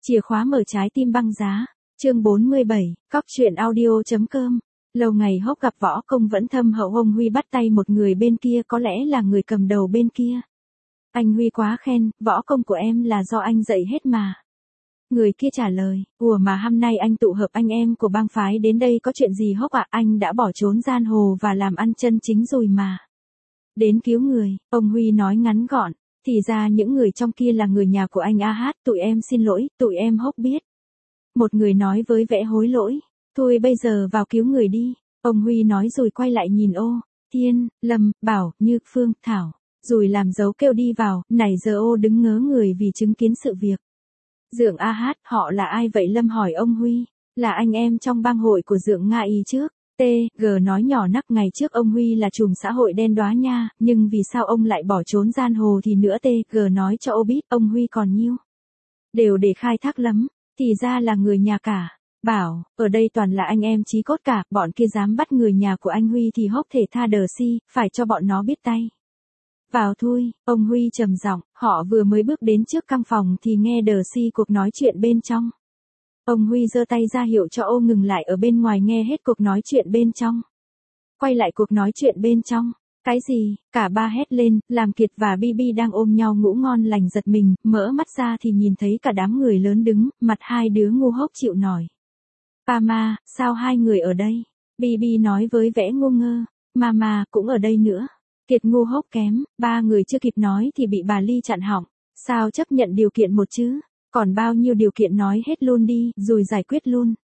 Chìa khóa mở trái tim băng giá, chương 47, cóc truyện audio.com. Lâu ngày Hốc gặp Võ Công vẫn thâm hậu. Ông Huy bắt tay một người bên kia, có lẽ là người cầm đầu bên kia. Anh Huy quá khen, võ công của em là do anh dạy hết mà. Người kia trả lời, ủa mà hôm nay anh tụ hợp anh em của bang phái đến đây có chuyện gì Hốc ạ? Anh đã bỏ trốn giang hồ và làm ăn chân chính rồi mà. Đến cứu người, ông Huy nói ngắn gọn. Thì ra những người trong kia là người nhà của anh AH, tụi em xin lỗi, tụi em Hốc biết. Một người nói với vẻ hối lỗi, thôi bây giờ vào cứu người đi. Ông Huy nói rồi quay lại nhìn Ô, Thiên, Lâm, Bảo, Như, Phương, Thảo, rồi làm dấu kêu đi vào. Này giờ Ô đứng ngớ người vì chứng kiến sự việc. Dượng AH, họ là ai vậy? Lâm hỏi ông Huy. Là anh em trong bang hội của Dượng Nga Y trước. G nói nhỏ nắc, ngày trước ông Huy là trùm xã hội đen đóa nha, nhưng vì sao ông lại bỏ trốn giang hồ thì nữa. G nói cho Ô biết, ông Huy còn nhiêu đều để khai thác lắm, thì ra là người nhà cả. Bảo, ở đây toàn là anh em chí cốt cả, bọn kia dám bắt người nhà của anh Huy thì Hốc thể tha đờ si, phải cho bọn nó biết tay. Vào thôi, ông Huy trầm giọng. Họ vừa mới bước đến trước căn phòng thì nghe đờ si cuộc nói chuyện bên trong. Ông Huy giơ tay ra hiệu cho Ô ngừng lại ở bên ngoài nghe hết cuộc nói chuyện bên trong. Quay lại cuộc nói chuyện bên trong. Cái gì? Cả ba hét lên, làm Kiệt và Bibi đang ôm nhau ngủ ngon lành giật mình, mở mắt ra thì nhìn thấy cả đám người lớn đứng, mặt hai đứa ngu hốc chịu nổi. Mama, sao hai người ở đây? Bibi nói với vẻ ngu ngơ. Mama cũng ở đây nữa. Kiệt ngu hốc kém, ba người chưa kịp nói thì bị bà Ly chặn họng. Sao chấp nhận điều kiện một chứ? Còn bao nhiêu điều kiện nói hết luôn đi, rồi giải quyết luôn.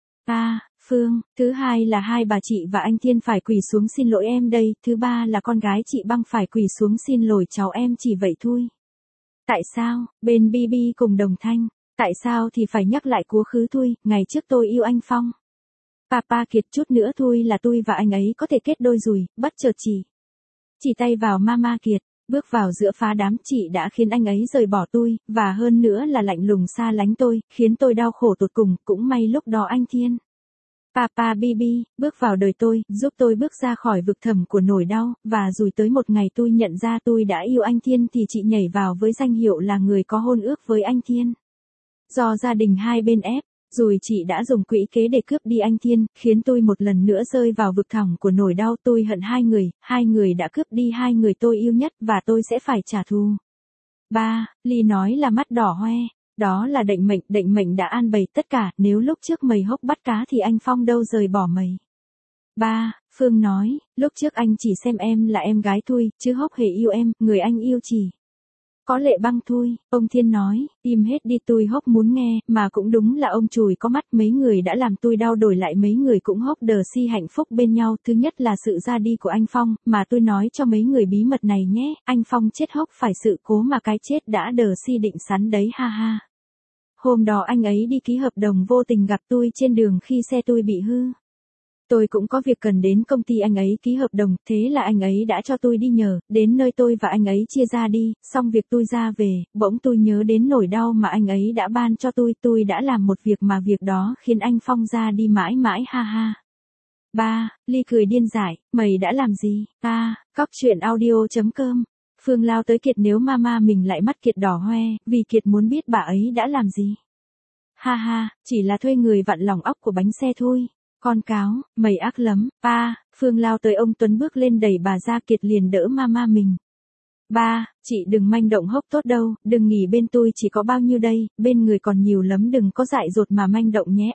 Phương, thứ hai là hai bà chị và anh Thiên phải quỳ xuống xin lỗi em đây, thứ ba là con gái chị Băng phải quỳ xuống xin lỗi cháu em, chỉ vậy thôi. Tại sao? Bên Bibi cùng đồng thanh. Tại sao thì phải nhắc lại quá khứ thôi, ngày trước tôi yêu anh Phong. Papa Kiệt, chút nữa thôi là tôi và anh ấy có thể kết đôi rồi. Bất chợt chỉ tay vào Mama Kiệt. Bước vào giữa phá đám, chị đã khiến anh ấy rời bỏ tôi, và hơn nữa là lạnh lùng xa lánh tôi, khiến tôi đau khổ tột cùng. Cũng may lúc đó anh Thiên, Papa Bibi, bước vào đời tôi, giúp tôi bước ra khỏi vực thẳm của nỗi đau, và rồi tới một ngày tôi nhận ra tôi đã yêu anh Thiên thì chị nhảy vào với danh hiệu là người có hôn ước với anh Thiên. Do gia đình hai bên ép, rồi chị đã dùng quỹ kế để cướp đi anh Thiên, khiến tôi một lần nữa rơi vào vực thẳm của nỗi đau. Tôi hận hai người đã cướp đi hai người tôi yêu nhất và tôi sẽ phải trả thù. Ly nói là mắt đỏ hoe. Đó là định mệnh đã an bày tất cả, nếu lúc trước mày Hốc bắt cá thì anh Phong đâu rời bỏ mày. Phương nói, lúc trước anh chỉ xem em là em gái thôi, chứ Hốc hề yêu em, người anh yêu chỉ có Lệ Băng thôi. Ông Thiên nói, im hết đi, tôi Hốc muốn nghe, mà cũng đúng là ông chùi có mắt, mấy người đã làm tôi đau, đổi lại mấy người cũng Hốc đờ si hạnh phúc bên nhau. Thứ nhất là sự ra đi của anh Phong, mà tôi nói cho mấy người bí mật này nhé, anh Phong chết Hốc phải sự cố mà cái chết đã đờ si định sẵn đấy, ha ha. Hôm đó anh ấy đi ký hợp đồng, vô tình gặp tôi trên đường khi xe tôi bị hư. Tôi cũng có việc cần đến công ty anh ấy ký hợp đồng, thế là anh ấy đã cho tôi đi nhờ, đến nơi tôi và anh ấy chia ra đi, xong việc tôi ra về, bỗng tôi nhớ đến nỗi đau mà anh ấy đã ban cho tôi đã làm một việc mà việc đó khiến anh Phong ra đi mãi mãi, ha ha. Ly cười điên dại, mày đã làm gì? Cóc truyện audio.com. Phương lao tới Kiệt, nếu mama mình lại mắt Kiệt đỏ hoe, vì Kiệt muốn biết bà ấy đã làm gì. Ha ha, chỉ là thuê người vặn lỏng ốc của bánh xe thôi. Con cáo, mày ác lắm. Phương lao tới ông Tuấn bước lên đẩy bà ra. Kiệt liền đỡ mama mình. Chị đừng manh động Hốc tốt đâu, đừng nghỉ bên tôi chỉ có bao nhiêu đây, bên người còn nhiều lắm, đừng có dại dột mà manh động nhé.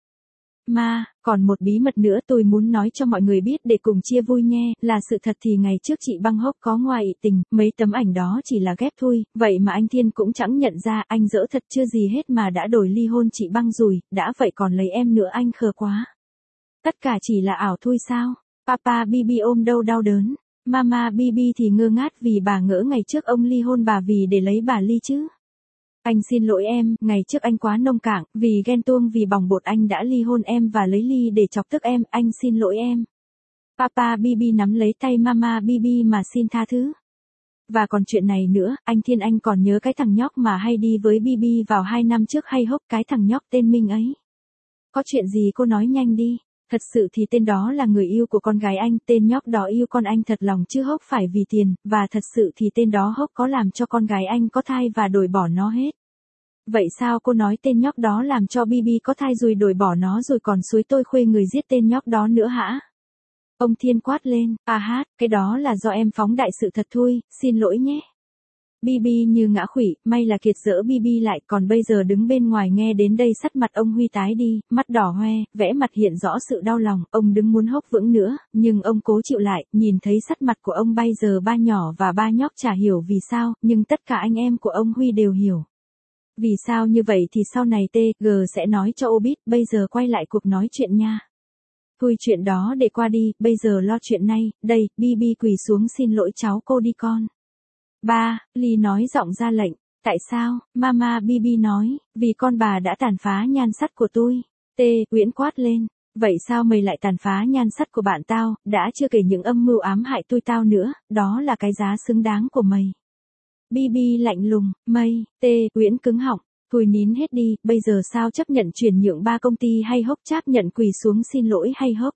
Còn một bí mật nữa tôi muốn nói cho mọi người biết để cùng chia vui nghe, là sự thật thì ngày trước chị Băng Hốc có ngoài ị tình, mấy tấm ảnh đó chỉ là ghép thôi, vậy mà anh Thiên cũng chẳng nhận ra, anh dỡ thật chưa gì hết mà đã đổi ly hôn chị Băng rồi, đã vậy còn lấy em nữa, anh khờ quá. Tất cả chỉ là ảo thôi sao? Papa Bibi ôm đâu đau đớn. Mama Bibi thì ngơ ngác vì bà ngỡ ngày trước ông ly hôn bà vì để lấy bà Ly chứ. Anh xin lỗi em, ngày trước anh quá nông cạn, vì ghen tuông vì bỏng bột anh đã ly hôn em và lấy Ly để chọc tức em, anh xin lỗi em. Papa Bibi nắm lấy tay Mama Bibi mà xin tha thứ. Và còn chuyện này nữa, anh Thiên, anh còn nhớ cái thằng nhóc mà hay đi với Bibi vào 2 năm trước hay Hốc, cái thằng nhóc tên Minh ấy. Có chuyện gì cô nói nhanh đi. Thật sự thì tên đó là người yêu của con gái anh, tên nhóc đó yêu con anh thật lòng chứ Hốc phải vì tiền, và thật sự thì tên đó Hốc có làm cho con gái anh có thai và đổi bỏ nó hết. Vậy sao cô nói tên nhóc đó làm cho Bibi có thai rồi đổi bỏ nó rồi còn xúi tôi khuê người giết tên nhóc đó nữa hả? Ông Thiên quát lên, cái đó là do em phóng đại sự thật thôi, xin lỗi nhé. Bibi như ngã khuỵu, may là Kiệt dỡ Bibi lại, còn bây giờ đứng bên ngoài nghe đến đây sắc mặt ông Huy tái đi, mắt đỏ hoe, vẽ mặt hiện rõ sự đau lòng, ông đứng muốn hốc vững nữa, nhưng ông cố chịu lại, nhìn thấy sắc mặt của ông bây giờ ba nhỏ và ba nhóc chả hiểu vì sao, nhưng tất cả anh em của ông Huy đều hiểu. Vì sao như vậy thì sau này TG sẽ nói cho Obit, bây giờ quay lại cuộc nói chuyện nha. Thôi chuyện đó để qua đi, bây giờ lo chuyện này, đây, Bibi quỳ xuống xin lỗi cháu cô đi con. Ba, Ly nói giọng ra lệnh, tại sao, Mama Bibi nói, vì con bà đã tàn phá nhan sắt của tôi. Uyển quát lên, vậy sao mày lại tàn phá nhan sắt của bạn tao, đã chưa kể những âm mưu ám hại tôi tao nữa, đó là cái giá xứng đáng của mày. Bibi lạnh lùng, mây, Uyển cứng họng, thôi nín hết đi, bây giờ sao chấp nhận chuyển nhượng ba công ty hay hốc chấp nhận quỳ xuống xin lỗi hay hốc?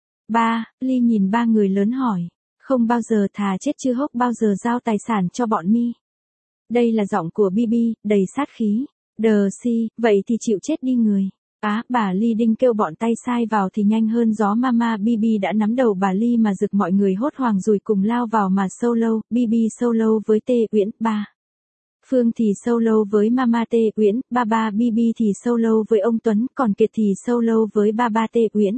Ba, Ly nhìn ba người lớn hỏi. Không bao giờ, thà chết chứ hốc bao giờ giao tài sản cho bọn mi. Đây là giọng của Bibi, đầy sát khí. Đờ si, vậy thì chịu chết đi người. Bà Ly Đinh kêu bọn tay sai vào thì nhanh hơn gió. Mama Bibi đã nắm đầu bà Ly mà giựt mọi người hốt hoảng rồi cùng lao vào mà solo. Bibi solo với Uyển, ba. Phương thì solo với Mama Uyển, ba Bibi thì solo với ông Tuấn, còn Kiệt thì solo với ba Uyển.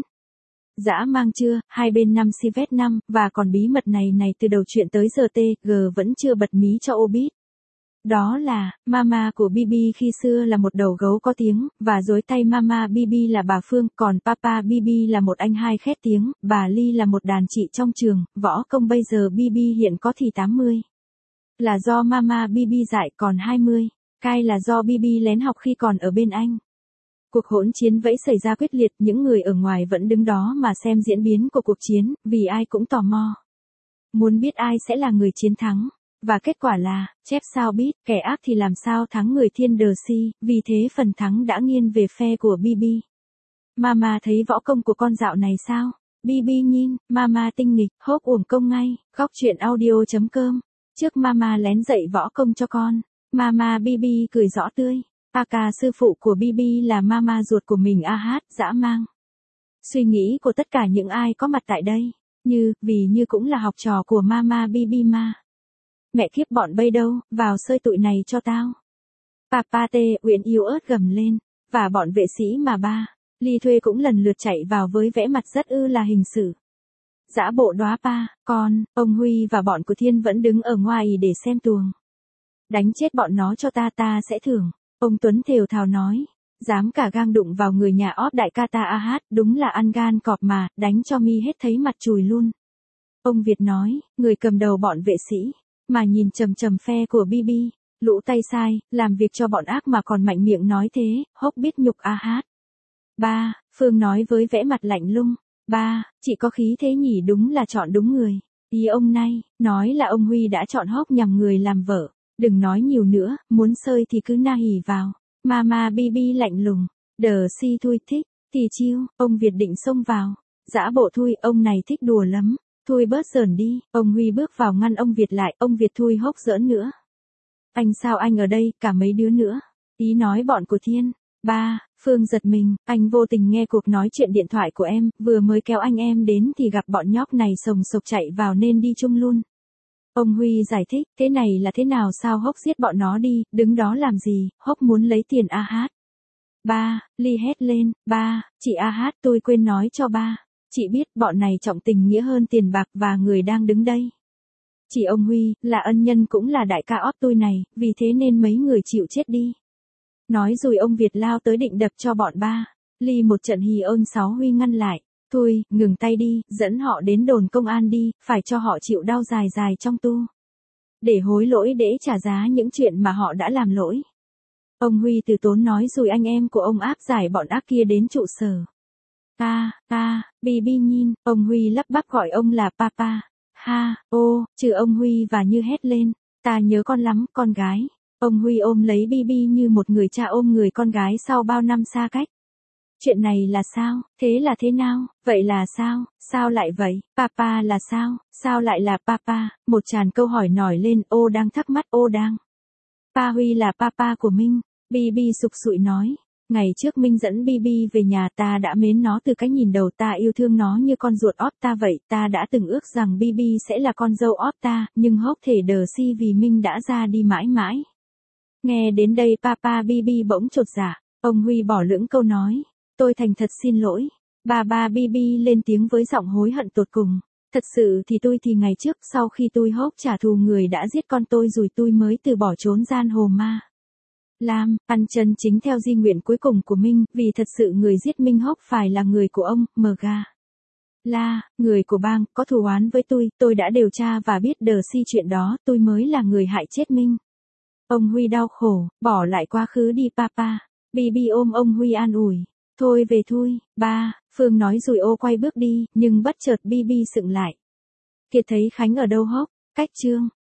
Dã mang chưa, hai bên 5 civet 5, và còn bí mật này từ đầu chuyện tới giờ TG vẫn chưa bật mí cho Obit. Đó là, Mama của Bibi khi xưa là một đầu gấu có tiếng, và dối tay Mama Bibi là bà Phương, còn Papa Bibi là một anh hai khét tiếng, bà Ly là một đàn chị trong trường, võ công bây giờ Bibi hiện có thì 80. Là do Mama Bibi dạy, còn 20, cai là do Bibi lén học khi còn ở bên anh. Cuộc hỗn chiến vẫy xảy ra quyết liệt, những người ở ngoài vẫn đứng đó mà xem diễn biến của cuộc chiến, vì ai cũng tò mò. Muốn biết ai sẽ là người chiến thắng. Và kết quả là, chép sao biết, kẻ ác thì làm sao thắng người thiên đờ si, vì thế phần thắng đã nghiêng về phe của Bibi. Mama thấy võ công của con dạo này sao? Bibi nhìn, Mama tinh nghịch, hốt uổng công ngay, góc chuyện audio.com. Trước Mama lén dạy võ công cho con, Mama Bibi cười rõ tươi. Aka sư phụ của Bibi là Mama ruột của mình dã mang. Suy nghĩ của tất cả những ai có mặt tại đây, vì như cũng là học trò của Mama Bibi mà. Mẹ kiếp bọn bây đâu, vào sơi tụi này cho tao. Papa Uyển yếu ớt gầm lên, và bọn vệ sĩ mà ba, Ly thuê cũng lần lượt chạy vào với vẻ mặt rất là hình sự. Dã bộ đóa pa, còn, ông Huy và bọn của Thiên vẫn đứng ở ngoài để xem tuồng. Đánh chết bọn nó cho ta sẽ thưởng. Ông Tuấn thều thào nói, dám cả gang đụng vào người nhà óp đại ca ta đúng là ăn gan cọp mà, đánh cho mi hết thấy mặt chùi luôn. Ông Việt nói, người cầm đầu bọn vệ sĩ, mà nhìn chầm phe của Bibi, lũ tay sai, làm việc cho bọn ác mà còn mạnh miệng nói thế, hốc biết nhục Ba, Phương nói với vẻ mặt lạnh lùng, ba, chị có khí thế nhỉ, đúng là chọn đúng người. Ý ông này, nói là ông Huy đã chọn hốc nhằm người làm vợ. Đừng nói nhiều nữa, muốn sơi thì cứ na hỉ vào. Mama Bibi lạnh lùng, đờ si thôi thích, thì chiêu, ông Việt định xông vào. Dã bộ thôi, ông này thích đùa lắm. Thôi bớt giỡn đi, ông Huy bước vào ngăn ông Việt lại, ông Việt thôi hốc giỡn nữa. Anh sao anh ở đây, cả mấy đứa nữa. Ý nói bọn của Thiên. Ba, Phương giật mình, anh vô tình nghe cuộc nói chuyện điện thoại của em, vừa mới kéo anh em đến thì gặp bọn nhóc này sồng sộc chạy vào nên đi chung luôn. Ông Huy giải thích, thế này là thế nào, sao hốc giết bọn nó đi, đứng đó làm gì, hốc muốn lấy tiền Ba, Ly hét lên, ba, chị tôi quên nói cho ba. Chị biết bọn này trọng tình nghĩa hơn tiền bạc và người đang đứng đây. Chỉ ông Huy, là ân nhân cũng là đại ca óp tôi này, vì thế nên mấy người chịu chết đi. Nói rồi ông Việt lao tới định đập cho bọn ba. Ly một trận hì ơn sáu Huy ngăn lại. Thôi, ngừng tay đi, dẫn họ đến đồn công an đi, phải cho họ chịu đau dài dài trong tu. Để hối lỗi, để trả giá những chuyện mà họ đã làm lỗi. Ông Huy từ tốn nói rồi anh em của ông áp giải bọn ác kia đến trụ sở. Bibi nhìn, ông Huy lắp bắp gọi ông là Papa. Trừ ông Huy và như hét lên, ta nhớ con lắm, con gái. Ông Huy ôm lấy Bibi như một người cha ôm người con gái sau bao năm xa cách. Chuyện này là sao, thế là thế nào, vậy là sao lại vậy, Papa là sao lại là Papa, một tràn câu hỏi nổi lên, đang thắc mắc, đang. Pa Huy là Papa của Minh. Bibi sục sụi nói. Ngày trước Minh dẫn Bibi về nhà, ta đã mến nó từ cái nhìn đầu, ta yêu thương nó như con ruột ót ta vậy, ta đã từng ước rằng Bibi sẽ là con dâu ót ta, nhưng hốc thể đờ si vì Minh đã ra đi mãi mãi. Nghe đến đây Papa Bibi bỗng chột dạ, ông Huy bỏ lửng câu nói, tôi thành thật xin lỗi. Bà Bibi lên tiếng với giọng hối hận tột cùng. Thật sự thì tôi thì ngày trước sau khi tôi hốc trả thù người đã giết con tôi rồi tôi mới từ bỏ trốn gian hồ ma. Lam, ăn chân chính theo di nguyện cuối cùng của Minh, vì thật sự người giết Minh hốc phải là người của ông, Mga. La, người của bang, có thù oán với tôi đã điều tra và biết đờ si chuyện đó, tôi mới là người hại chết Minh. Ông Huy đau khổ, bỏ lại quá khứ đi papa. Bibi ôm ông Huy an ủi. Thôi về thôi, ba, Phương nói rồi ô quay bước đi, nhưng bất chợt Bibi sững lại. Kiệt thấy Khánh ở đâu hốc, cách chương.